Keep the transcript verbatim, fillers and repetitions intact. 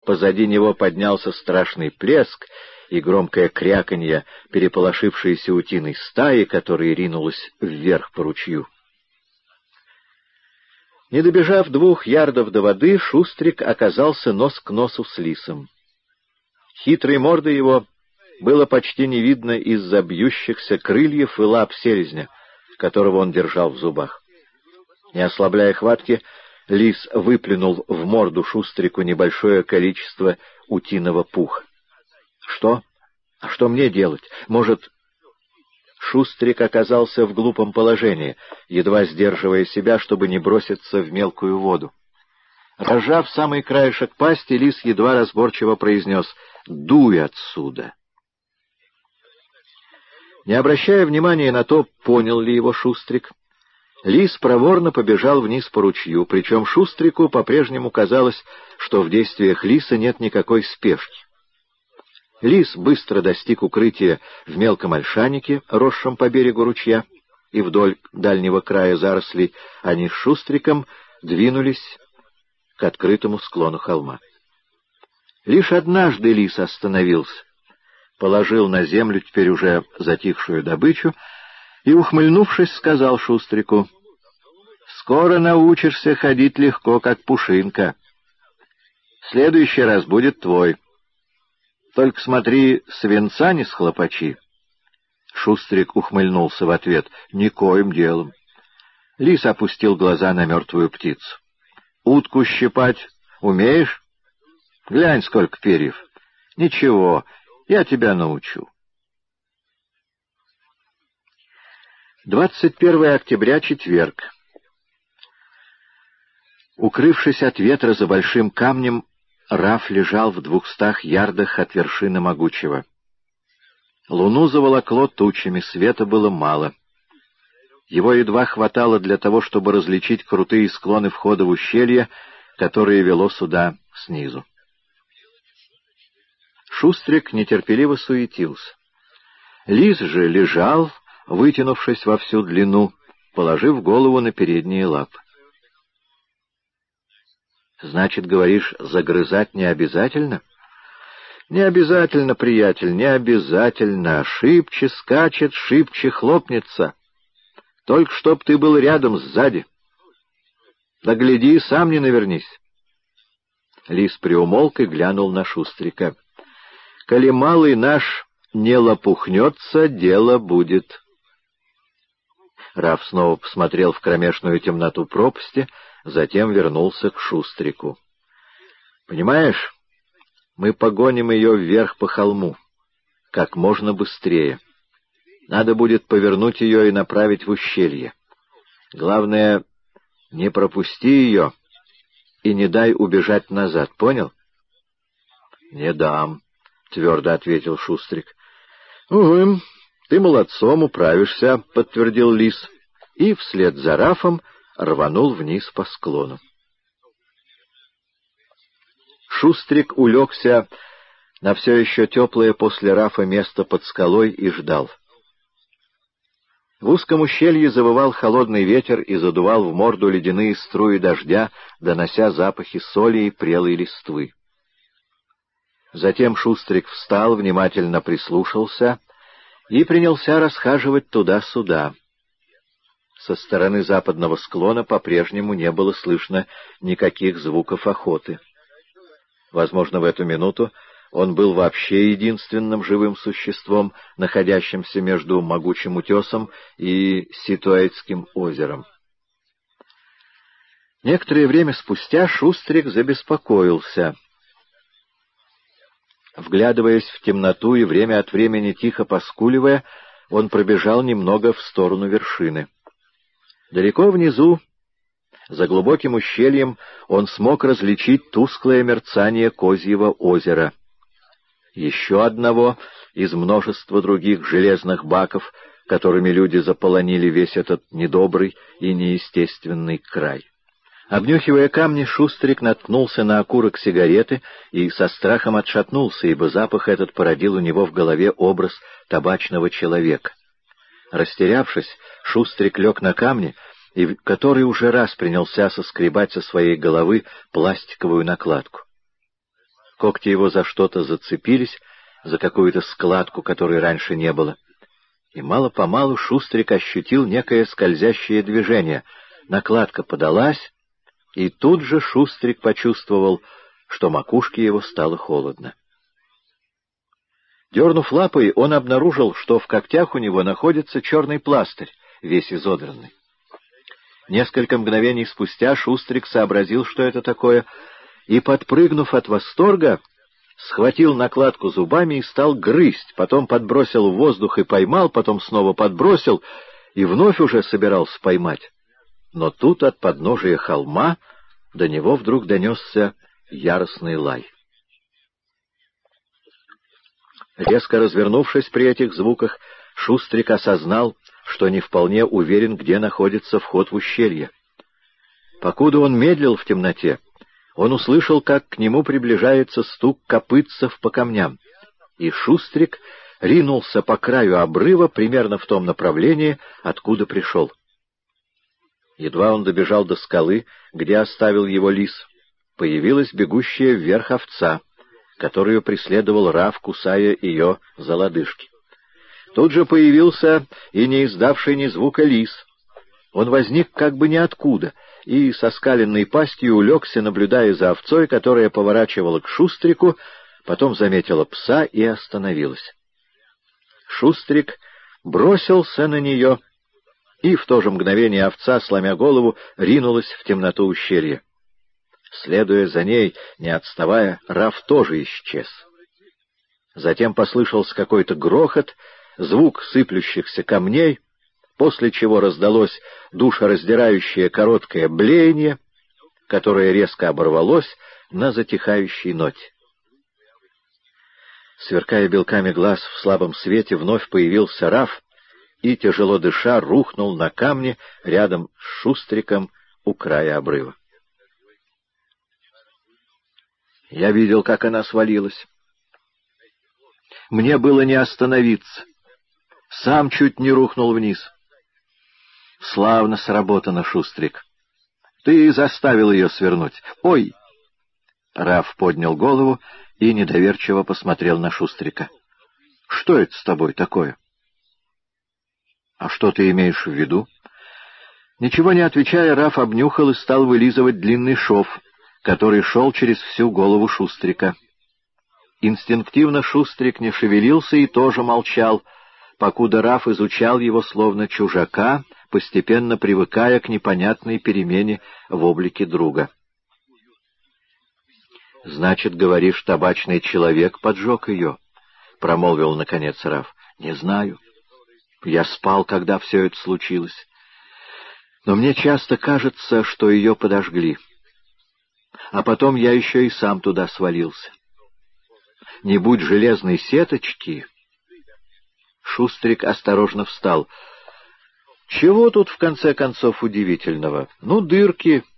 Позади него поднялся страшный плеск и громкое кряканье переполошившейся утиной стаи, которая ринулась вверх по ручью. Не добежав двух ярдов до воды, Шустрик оказался нос к носу с лисом. Хитрой мордой его было почти не видно из-за бьющихся крыльев и лап селезня, которого он держал в зубах. Не ослабляя хватки, лис выплюнул в морду Шустрику небольшое количество утиного пуха. «Что? А что мне делать? Может...» Шустрик оказался в глупом положении, едва сдерживая себя, чтобы не броситься в мелкую воду. Разжав самый краешек пасти, лис едва разборчиво произнес: «Дуй отсюда!» Не обращая внимания на то, понял ли его Шустрик, лис проворно побежал вниз по ручью, причем Шустрику по-прежнему казалось, что в действиях лиса нет никакой спешки. Лис быстро достиг укрытия в мелком ольшанике, росшем по берегу ручья, и вдоль дальнего края зарослей они с Шустриком двинулись к открытому склону холма. Лишь однажды лис остановился, положил на землю теперь уже затихшую добычу и, ухмыльнувшись, сказал Шустрику: «Скоро научишься ходить легко, как пушинка. В следующий раз будет твой. Только смотри, свинца не схлопочи». Шустрик ухмыльнулся в ответ: «Никоим делом». Лис опустил глаза на мертвую птицу. «Утку щипать умеешь? Глянь, сколько перьев. Ничего, я тебя научу». двадцать первое октября, четверг. Укрывшись от ветра за большим камнем, Раф лежал в двухстах ярдах от вершины могучего. Луну заволокло тучами, света было мало. Его едва хватало для того, чтобы различить крутые склоны входа в ущелье, которое вело сюда снизу. Шустрик нетерпеливо суетился. Лис же лежал, вытянувшись во всю длину, положив голову на передние лапы. «Значит, говоришь, загрызать не обязательно?» «Не обязательно, приятель, не обязательно. Шибче скачет, шибче хлопнется. Только чтоб ты был рядом сзади. Да гляди, сам не навернись». Лис приумолк и глянул на Шустрика. «Коли малый наш не лопухнется, дело будет». Раф снова посмотрел в кромешную темноту пропасти, затем вернулся к Шустрику. «Понимаешь, мы погоним ее вверх по холму, как можно быстрее. Надо будет повернуть ее и направить в ущелье. Главное, не пропусти ее и не дай убежать назад, понял?» «Не дам», — твердо ответил Шустрик. «Угу, ты молодцом управишься», — подтвердил лис, и вслед за Рафом рванул вниз по склону. Шустрик улегся на все еще теплое после Рафа место под скалой и ждал. В узком ущелье завывал холодный ветер и задувал в морду ледяные струи дождя, донося запахи соли и прелой листвы. Затем Шустрик встал, внимательно прислушался и принялся расхаживать туда-сюда. Со стороны западного склона по-прежнему не было слышно никаких звуков охоты. Возможно, в эту минуту он был вообще единственным живым существом, находящимся между могучим утесом и Ситуэйтским озером. Некоторое время спустя Шустрик забеспокоился. Вглядываясь в темноту и время от времени тихо поскуливая, он пробежал немного в сторону вершины. Далеко внизу, за глубоким ущельем, он смог различить тусклое мерцание Козьего озера. Еще одного из множества других железных баков, которыми люди заполонили весь этот недобрый и неестественный край. Обнюхивая камни, Шустрик наткнулся на окурок сигареты и со страхом отшатнулся, ибо запах этот породил у него в голове образ табачного человека. Растерявшись, Шустрик лег на камни, и в который уже раз принялся соскребать со своей головы пластиковую накладку. Когти его за что-то зацепились, за какую-то складку, которой раньше не было. И мало-помалу Шустрик ощутил некое скользящее движение. Накладка подалась, и тут же Шустрик почувствовал, что макушке его стало холодно. Дернув лапой, он обнаружил, что в когтях у него находится черный пластырь, весь изодранный. Несколько мгновений спустя Шустрик сообразил, что это такое, и, подпрыгнув от восторга, схватил накладку зубами и стал грызть, потом подбросил в воздух и поймал, потом снова подбросил и вновь уже собирался поймать. Но тут от подножия холма до него вдруг донесся яростный лай. Резко развернувшись при этих звуках, Шустрик осознал, что не вполне уверен, где находится вход в ущелье. Покуда он медлил в темноте, он услышал, как к нему приближается стук копытцев по камням, и Шустрик ринулся по краю обрыва примерно в том направлении, откуда пришел. Едва он добежал до скалы, где оставил его лис, появилась бегущая вверх овца, которую преследовал Раф, кусая ее за лодыжки. Тут же появился и не издавший ни звука лис. Он возник как бы ниоткуда и со скаленной пастью улегся, наблюдая за овцой, которая поворачивала к Шустрику, потом заметила пса и остановилась. Шустрик бросился на нее, и в то же мгновение овца, сломя голову, ринулась в темноту ущелья. Следуя за ней, не отставая, Раф тоже исчез. Затем послышался какой-то грохот, звук сыплющихся камней, после чего раздалось душераздирающее короткое блеяние, которое резко оборвалось на затихающей ноте. Сверкая белками глаз в слабом свете, вновь появился Раф и, тяжело дыша, рухнул на камни рядом с Шустриком у края обрыва. Я видел, как она свалилась. Мне было не остановиться. Сам чуть не рухнул вниз. Славно сработано, Шустрик. Ты заставил ее свернуть. Ой! Раф поднял голову и недоверчиво посмотрел на Шустрика. Что это с тобой такое? А что ты имеешь в виду? Ничего не отвечая, Раф обнюхал и стал вылизывать длинный шов, который шел через всю голову Шустрика. Инстинктивно Шустрик не шевелился и тоже молчал, покуда Раф изучал его словно чужака, постепенно привыкая к непонятной перемене в облике друга. — Значит, говоришь, табачный человек поджег ее? — промолвил наконец Раф. — Не знаю. Я спал, когда все это случилось. Но мне часто кажется, что ее подожгли. А потом я еще и сам туда свалился. Не будь железной сеточки... Шустрик осторожно встал. Чего тут, в конце концов, удивительного? Ну, дырки,